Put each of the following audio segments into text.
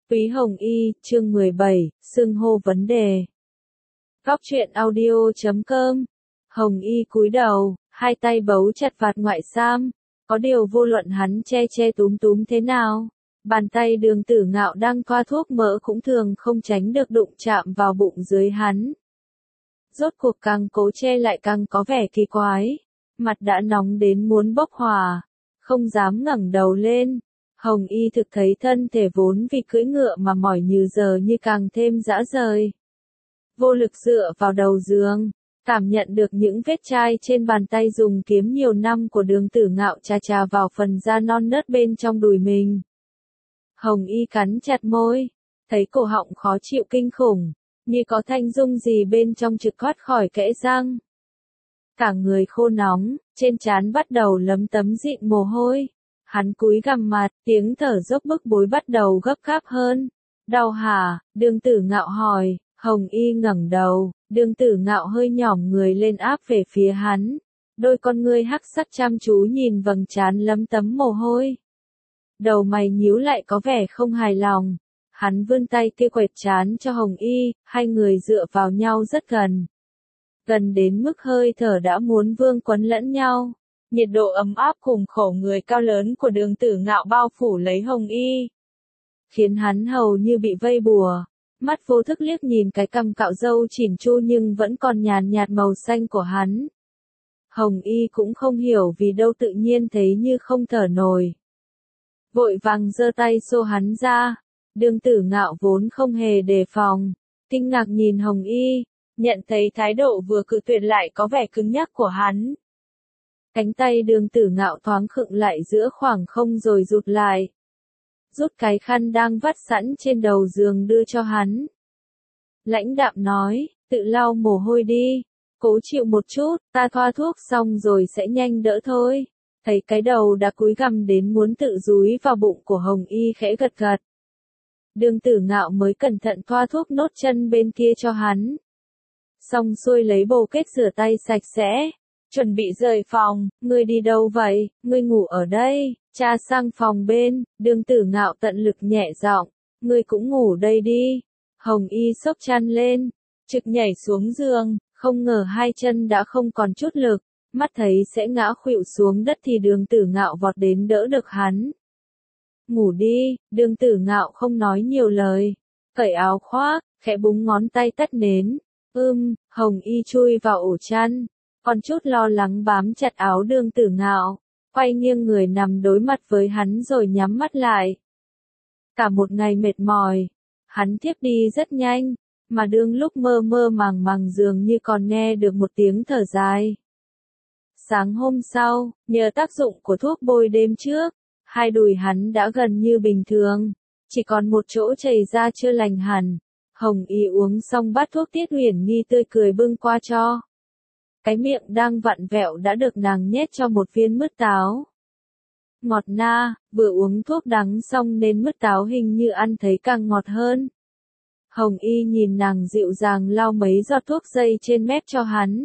Túy Hồng Y, chương 17, xưng hô vấn đề. Góc truyện audio.com. Hồng Y cúi đầu, hai tay bấu chặt vạt ngoại sam. Có điều vô luận hắn che túm thế nào, bàn tay Đường Tử Ngạo đang thoa thuốc mỡ cũng thường không tránh được đụng chạm vào bụng dưới hắn. Rốt cuộc càng cố che lại càng có vẻ kỳ quái, mặt đã nóng đến muốn bốc hỏa, không dám ngẩng đầu lên. Hồng Y thực thấy thân thể vốn vì cưỡi ngựa mà mỏi như giờ như càng thêm rã rời. Vô lực dựa vào đầu giường, cảm nhận được những vết chai trên bàn tay dùng kiếm nhiều năm của Đường Tử Ngạo chà vào phần da non nớt bên trong đùi mình. Hồng Y cắn chặt môi, thấy cổ họng khó chịu kinh khủng, như có thanh dung gì bên trong trực thoát khỏi kẽ răng. Cả người khô nóng, trên trán bắt đầu lấm tấm dịn mồ hôi. Hắn cúi gằm mặt, tiếng thở dốc bức bối bắt đầu gấp gáp hơn. Đau hả? Đường Tử Ngạo hỏi. Hồng Y ngẩng đầu, Đường Tử Ngạo hơi nhỏm người lên áp về phía hắn. Đôi con ngươi hắc sắc chăm chú nhìn vầng trán lấm tấm mồ hôi. Đầu mày nhíu lại có vẻ không hài lòng. Hắn vươn tay kia quẹt trán cho Hồng Y, hai người dựa vào nhau rất gần. Gần đến mức hơi thở đã muốn vương quấn lẫn nhau. Nhiệt độ ấm áp cùng khổ người cao lớn của Đường Tử Ngạo bao phủ lấy Hồng Y, khiến hắn hầu như bị vây bùa. Mắt vô thức liếc nhìn cái cằm cạo râu chỉn chu nhưng vẫn còn nhàn nhạt màu xanh của hắn. Hồng Y cũng không hiểu vì đâu tự nhiên thấy như không thở nổi. Vội vàng giơ tay xô hắn ra. Đường Tử Ngạo vốn không hề đề phòng, kinh ngạc nhìn Hồng Y, nhận thấy thái độ vừa cự tuyệt lại có vẻ cứng nhắc của hắn. Cánh tay Đường Tử Ngạo thoáng khựng lại giữa khoảng không rồi rụt lại. Rút cái khăn đang vắt sẵn trên đầu giường đưa cho hắn. Lãnh đạm nói, tự lau mồ hôi đi, cố chịu một chút, ta thoa thuốc xong rồi sẽ nhanh đỡ thôi. Thấy cái đầu đã cúi gằm đến muốn tự dúi vào bụng của Hồng Y khẽ gật gật. Đường Tử Ngạo mới cẩn thận thoa thuốc nốt chân bên kia cho hắn. Xong xuôi lấy bồ kết rửa tay sạch sẽ. Chuẩn bị rời phòng, ngươi đi đâu vậy, ngươi ngủ ở đây, cha sang phòng bên, Đường Tử Ngạo tận lực nhẹ giọng, ngươi cũng ngủ đây đi. Hồng Y xốc chăn lên, trực nhảy xuống giường, không ngờ hai chân đã không còn chút lực, mắt thấy sẽ ngã khuỵu xuống đất thì Đường Tử Ngạo vọt đến đỡ được hắn. Ngủ đi, Đường Tử Ngạo không nói nhiều lời, cởi áo khoác, khẽ búng ngón tay tắt nến. Hồng Y chui vào ổ chăn. Còn chút lo lắng bám chặt áo Đường Tử Ngạo, quay nghiêng người nằm đối mặt với hắn rồi nhắm mắt lại. Cả một ngày mệt mỏi, hắn thiếp đi rất nhanh, mà đương lúc mơ màng dường như còn nghe được một tiếng thở dài. Sáng hôm sau, nhờ tác dụng của thuốc bôi đêm trước, hai đùi hắn đã gần như bình thường, chỉ còn một chỗ chảy ra chưa lành hẳn. Hồng Y uống xong bát thuốc Tiết Huyền Nghi tươi cười bưng qua cho. Cái miệng đang vặn vẹo đã được nàng nhét cho một viên mứt táo. Ngọt na, vừa uống thuốc đắng xong nên mứt táo hình như ăn thấy càng ngọt hơn. Hồng Y nhìn nàng dịu dàng lau mấy giọt thuốc dây trên mép cho hắn.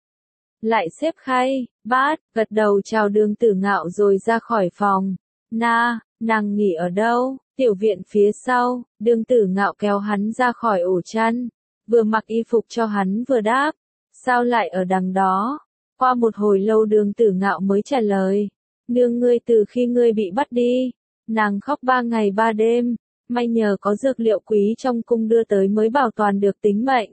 Lại xếp khay, bát, gật đầu chào Đường Tử Ngạo rồi ra khỏi phòng. Nàng nghỉ ở đâu? Tiểu viện phía sau. Đường Tử Ngạo kéo hắn ra khỏi ổ chăn, vừa mặc y phục cho hắn vừa đáp. Sao lại ở đằng đó? Qua một hồi lâu Đường Tử Ngạo mới trả lời. Nương ngươi từ khi ngươi bị bắt đi, nàng khóc 3 ngày 3 đêm, may nhờ có dược liệu quý trong cung đưa tới mới bảo toàn được tính mệnh.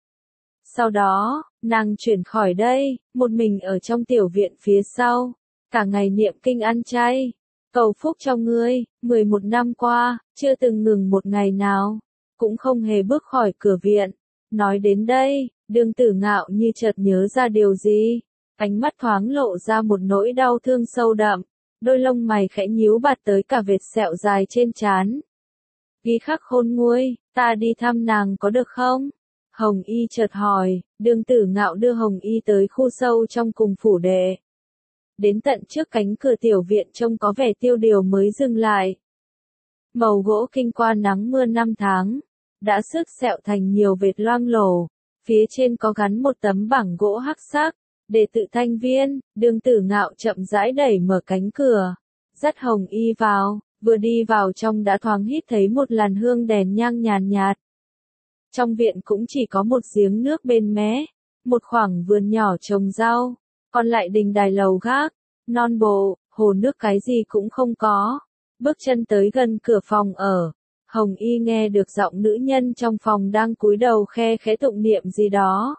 Sau đó, nàng chuyển khỏi đây, một mình ở trong tiểu viện phía sau, cả ngày niệm kinh ăn chay, cầu phúc cho ngươi, 11 năm qua, chưa từng ngừng một ngày nào, cũng không hề bước khỏi cửa viện. Nói đến đây, Đường Tử Ngạo như chợt nhớ ra điều gì, ánh mắt thoáng lộ ra một nỗi đau thương sâu đậm, đôi lông mày khẽ nhíu bạt tới cả vệt sẹo dài trên trán. Ghi khắc khôn nguôi, ta đi thăm nàng có được không? Hồng Y chợt hỏi. Đường Tử Ngạo đưa Hồng Y tới khu sâu trong cùng phủ đệ. Đến tận trước cánh cửa tiểu viện trông có vẻ tiêu điều mới dừng lại. Màu gỗ kinh qua nắng mưa 5 tháng, đã xước sẹo thành nhiều vệt loang lổ, phía trên có gắn một tấm bảng gỗ hắc sắc, để tự thanh viên. Đường Tử Ngạo chậm rãi đẩy mở cánh cửa, dắt Hồng Y vào, vừa đi vào trong đã thoáng hít thấy một làn hương đèn nhang nhàn nhạt. Trong viện cũng chỉ có một giếng nước bên mé, một khoảng vườn nhỏ trồng rau, còn lại đình đài lầu gác, non bộ, hồ nước cái gì cũng không có. Bước chân tới gần cửa phòng ở, Hồng Y nghe được giọng nữ nhân trong phòng đang cúi đầu khe khẽ tụng niệm gì đó.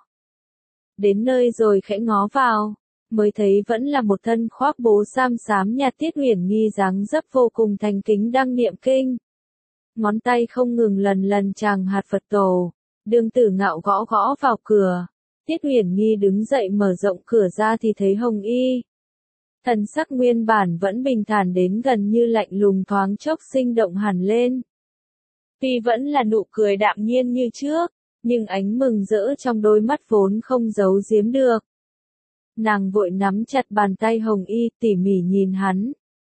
Đến nơi rồi khẽ ngó vào, mới thấy vẫn là một thân khoác bố sam xám nhạt Tiết Uyển Nghi dáng dấp vô cùng thành kính đang niệm kinh. Ngón tay không ngừng lần lần tràng hạt Phật tổ, Đường Tử Ngạo gõ gõ vào cửa. Tiết Uyển Nghi đứng dậy mở rộng cửa ra thì thấy Hồng Y. Thần sắc nguyên bản vẫn bình thản đến gần như lạnh lùng thoáng chốc sinh động hẳn lên. Tuy vẫn là nụ cười đạm nhiên như trước, nhưng ánh mừng rỡ trong đôi mắt vốn không giấu giếm được. Nàng vội nắm chặt bàn tay Hồng Y tỉ mỉ nhìn hắn.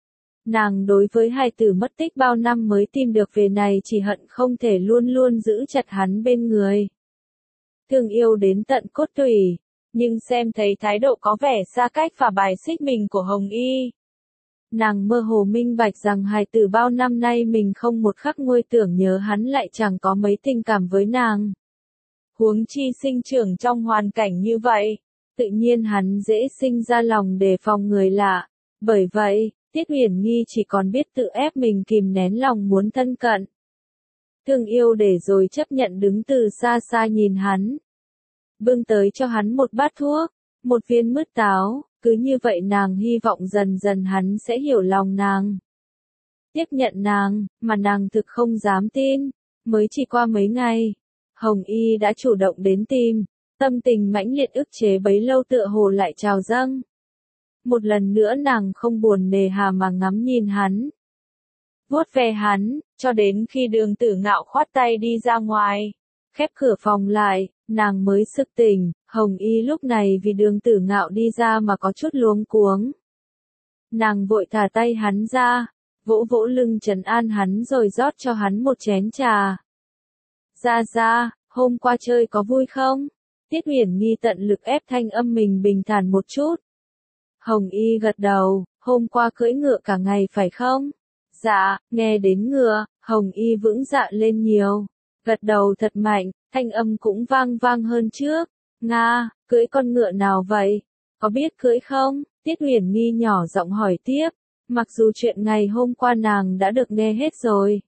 Nàng đối với hài tử mất tích bao năm mới tìm được về này chỉ hận không thể luôn luôn giữ chặt hắn bên người. Thương yêu đến tận cốt tủy, nhưng xem thấy thái độ có vẻ xa cách và bài xích mình của Hồng Y. Nàng mơ hồ minh bạch rằng hài tử bao năm nay mình không một khắc nguôi tưởng nhớ hắn lại chẳng có mấy tình cảm với nàng. Huống chi sinh trưởng trong hoàn cảnh như vậy, tự nhiên hắn dễ sinh ra lòng đề phòng người lạ. Bởi vậy, Tiết Uyển Nghi chỉ còn biết tự ép mình kìm nén lòng muốn thân cận. Thương yêu để rồi chấp nhận đứng từ xa xa nhìn hắn. Bưng tới cho hắn một bát thuốc, một viên mứt táo, cứ như vậy nàng hy vọng dần dần hắn sẽ hiểu lòng nàng. Tiếp nhận nàng, mà nàng thực không dám tin, mới chỉ qua mấy ngày, Hồng Y đã chủ động đến tìm, tâm tình mãnh liệt ức chế bấy lâu tựa hồ lại trào dâng. Một lần nữa nàng không buồn nề hà mà ngắm nhìn hắn. Vuốt ve hắn, cho đến khi Đường Tử Ngạo khoát tay đi ra ngoài. Khép cửa phòng lại, nàng mới sực tỉnh, Hồng Y lúc này vì Đường Tử Ngạo đi ra mà có chút luống cuống. Nàng vội thả tay hắn ra, vỗ vỗ lưng trấn an hắn rồi rót cho hắn một chén trà. Ra, hôm qua chơi có vui không? Tiết Uyển Nghi tận lực ép thanh âm mình bình thản một chút. Hồng Y gật đầu, hôm qua cưỡi ngựa cả ngày phải không? Dạ, nghe đến ngựa, Hồng Y vững dạ lên nhiều. Gật đầu thật mạnh, thanh âm cũng vang vang hơn trước. Nga, cưỡi con ngựa nào vậy? Có biết cưỡi không? Tiết Uyển Nghi nhỏ giọng hỏi tiếp. Mặc dù chuyện ngày hôm qua nàng đã được nghe hết rồi.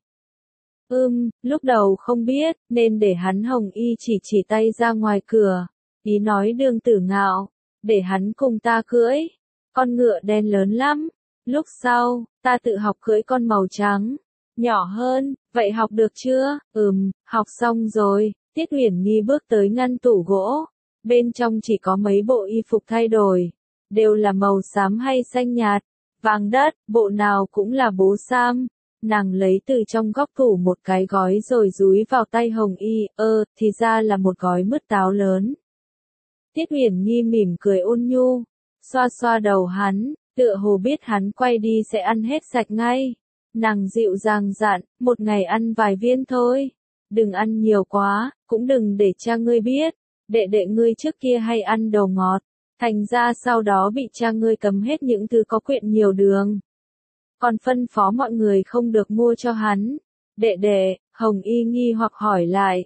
Lúc đầu không biết, nên để hắn. Hồng Y chỉ tay ra ngoài cửa. Ý nói Đường Tử Ngạo, để hắn cùng ta cưỡi. Con ngựa đen lớn lắm. Lúc sau, ta tự học cưỡi con màu trắng. Nhỏ hơn, vậy học được chưa? Học xong rồi. Tiết Uyển Nghi bước tới ngăn tủ gỗ. Bên trong chỉ có mấy bộ y phục thay đổi. Đều là màu xám hay xanh nhạt, vàng đất, bộ nào cũng là bố sam. Nàng lấy từ trong góc tủ một cái gói rồi dúi vào tay Hồng Y, thì ra là một gói mứt táo lớn. Tiết Uyển Nghi mỉm cười ôn nhu, xoa xoa đầu hắn, tựa hồ biết hắn quay đi sẽ ăn hết sạch ngay. Nàng dịu dàng dặn, một ngày ăn vài viên thôi. Đừng ăn nhiều quá, cũng đừng để cha ngươi biết. Đệ ngươi trước kia hay ăn đồ ngọt, thành ra sau đó bị cha ngươi cấm hết những thứ có quyện nhiều đường. Còn phân phó mọi người không được mua cho hắn. Đệ, Hồng Y nghi hoặc hỏi lại.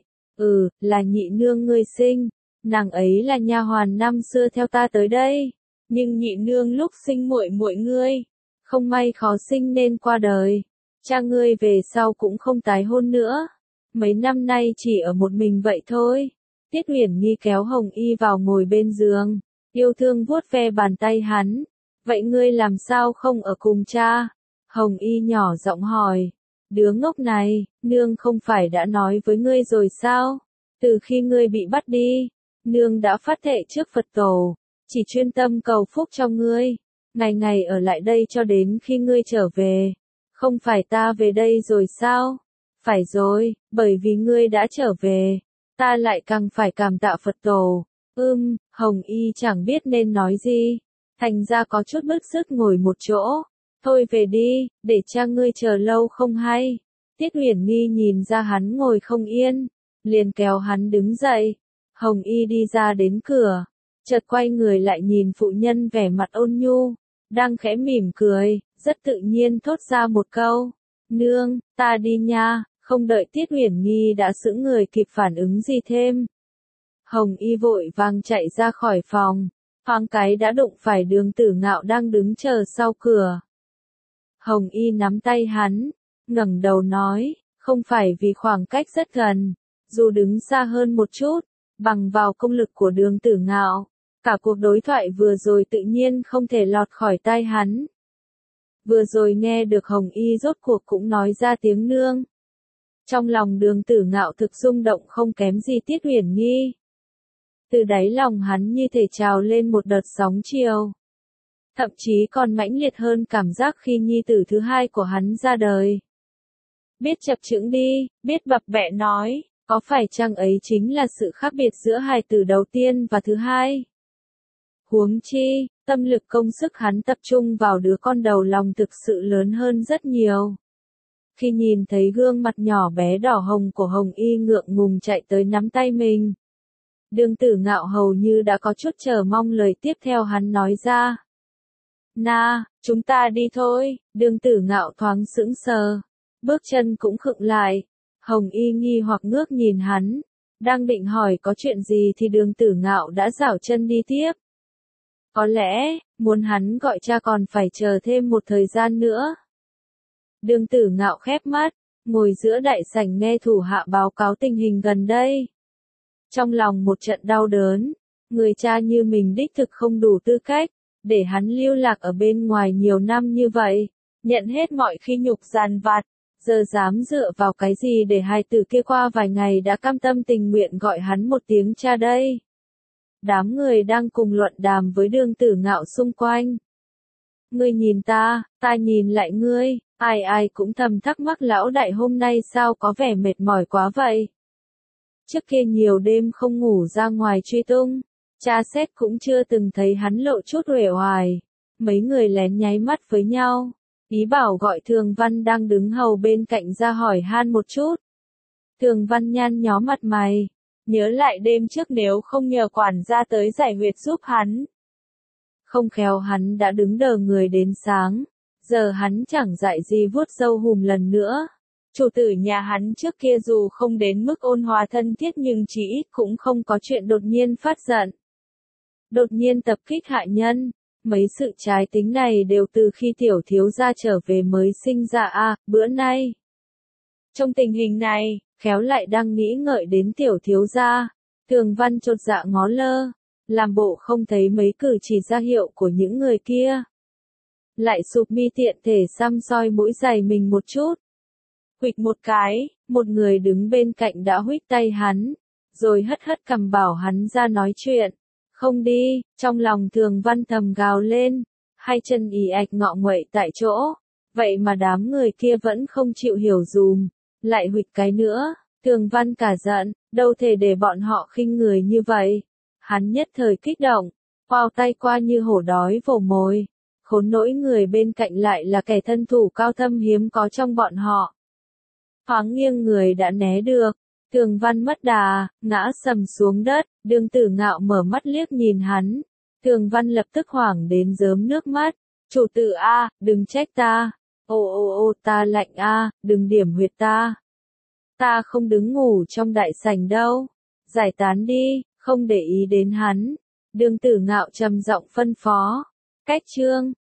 Là nhị nương ngươi sinh. Nàng ấy là nha hoàn năm xưa theo ta tới đây. Nhưng nhị nương lúc sinh muội ngươi, không may khó sinh nên qua đời. Cha ngươi về sau cũng không tái hôn nữa. Mấy năm nay chỉ ở một mình vậy thôi. Tiết Uyển Nghi kéo Hồng Y vào ngồi bên giường, yêu thương vuốt ve bàn tay hắn. Vậy ngươi làm sao không ở cùng cha? Hồng Y nhỏ giọng hỏi. Đứa ngốc này, nương không phải đã nói với ngươi rồi sao? Từ khi ngươi bị bắt đi, nương đã phát thệ trước Phật tổ, chỉ chuyên tâm cầu phúc cho ngươi, ngày ngày ở lại đây cho đến khi ngươi trở về. Không phải ta về đây rồi sao? Phải rồi, bởi vì ngươi đã trở về, ta lại càng phải cảm tạ Phật tổ. Hồng Y chẳng biết nên nói gì, thành ra có chút bứt rứt ngồi một chỗ. Thôi về đi, để cha ngươi chờ lâu không hay. Tiết Uyển Nghi nhìn ra hắn ngồi không yên, liền kéo hắn đứng dậy. Hồng Y đi ra đến cửa, chợt quay người lại nhìn phụ nhân vẻ mặt ôn nhu, đang khẽ mỉm cười, rất tự nhiên thốt ra một câu. Nương, ta đi nha, không đợi Tiết Uyển Nghi đã sững người kịp phản ứng gì thêm. Hồng Y vội vàng chạy ra khỏi phòng, thoáng cái đã đụng phải Đường Tử Ngạo đang đứng chờ sau cửa. Hồng Y nắm tay hắn, ngẩng đầu nói, không phải vì khoảng cách rất gần, dù đứng xa hơn một chút, bằng vào công lực của Đường Tử Ngạo, cả cuộc đối thoại vừa rồi tự nhiên không thể lọt khỏi tai hắn. Vừa rồi nghe được Hồng Y rốt cuộc cũng nói ra tiếng nương. Trong lòng Đường Tử Ngạo thực rung động không kém gì Tiết Uyển Nghi. Từ đáy lòng hắn như thể trào lên một đợt sóng chiều. Thậm chí còn mãnh liệt hơn cảm giác khi nhi tử thứ hai của hắn ra đời. Biết chập chững đi, biết bập bẹ nói, có phải chăng ấy chính là sự khác biệt giữa hài tử đầu tiên và thứ hai? Huống chi, tâm lực công sức hắn tập trung vào đứa con đầu lòng thực sự lớn hơn rất nhiều. Khi nhìn thấy gương mặt nhỏ bé đỏ hồng của Hồng Y ngượng ngùng chạy tới nắm tay mình, Đường Tử Ngạo hầu như đã có chút chờ mong lời tiếp theo hắn nói ra. Na, chúng ta đi thôi. Đường Tử Ngạo thoáng sững sờ, bước chân cũng khựng lại. Hồng Y nghi hoặc ngước nhìn hắn, đang định hỏi có chuyện gì thì Đường Tử Ngạo đã giảo chân đi tiếp. Có lẽ, muốn hắn gọi cha còn phải chờ thêm một thời gian nữa. Đường Tử Ngạo khép mắt, ngồi giữa đại sảnh nghe thủ hạ báo cáo tình hình gần đây. Trong lòng một trận đau đớn, người cha như mình đích thực không đủ tư cách, để hắn lưu lạc ở bên ngoài nhiều năm như vậy, nhận hết mọi khi nhục dằn vặt, giờ dám dựa vào cái gì để hài tử kia qua vài ngày đã cam tâm tình nguyện gọi hắn một tiếng cha đây. Đám người đang cùng luận đàm với Đường Tử Ngạo xung quanh. Ngươi nhìn ta nhìn lại ngươi, ai ai cũng thầm thắc mắc lão đại hôm nay sao có vẻ mệt mỏi quá vậy. Trước kia nhiều đêm không ngủ ra ngoài truy tung, tra xét cũng chưa từng thấy hắn lộ chút uể oải. Mấy người lén nháy mắt với nhau, ý bảo gọi Thường Văn đang đứng hầu bên cạnh ra hỏi han một chút. Thường Văn nhăn nhó mặt mày, nhớ lại đêm trước nếu không nhờ quản gia tới giải huyệt giúp hắn. Không khéo hắn đã đứng đờ người đến sáng, giờ hắn chẳng dạy gì vuốt râu hùm lần nữa. Chủ tử nhà hắn trước kia dù không đến mức ôn hòa thân thiết nhưng chỉ ít cũng không có chuyện đột nhiên phát giận. Đột nhiên tập kích hạ nhân, mấy sự trái tính này đều từ khi tiểu thiếu gia trở về mới sinh ra bữa nay. Trong tình hình này, khéo lại đang nghĩ ngợi đến tiểu thiếu gia, Thường Văn chột dạ ngó lơ, làm bộ không thấy mấy cử chỉ ra hiệu của những người kia. Lại sụp mi tiện thể xăm soi mũi giày mình một chút. Huỵch một cái, một người đứng bên cạnh đã huých tay hắn, rồi hất hất cằm bảo hắn ra nói chuyện. Không đi, trong lòng Thường Văn thầm gào lên, hai chân ì ạch ngọ nguậy tại chỗ. Vậy mà đám người kia vẫn không chịu hiểu dùm, lại huỵch cái nữa. Thường Văn cả giận, đâu thể để bọn họ khinh người như vậy. Hắn nhất thời kích động, quao tay qua như hổ đói vồ mồi. Khốn nỗi người bên cạnh lại là kẻ thân thủ cao thâm hiếm có trong bọn họ. Thoáng nghiêng người đã né được, Thường Văn mất đà, ngã sầm xuống đất, Đường Tử Ngạo mở mắt liếc nhìn hắn. Thường Văn lập tức hoảng đến rớm nước mắt. Chủ tử đừng trách ta. Ô ta lạnh đừng điểm huyệt ta. Ta không đứng ngủ trong đại sảnh đâu. Giải tán đi, không để ý đến hắn. Đường Tử Ngạo trầm giọng phân phó. Cách chương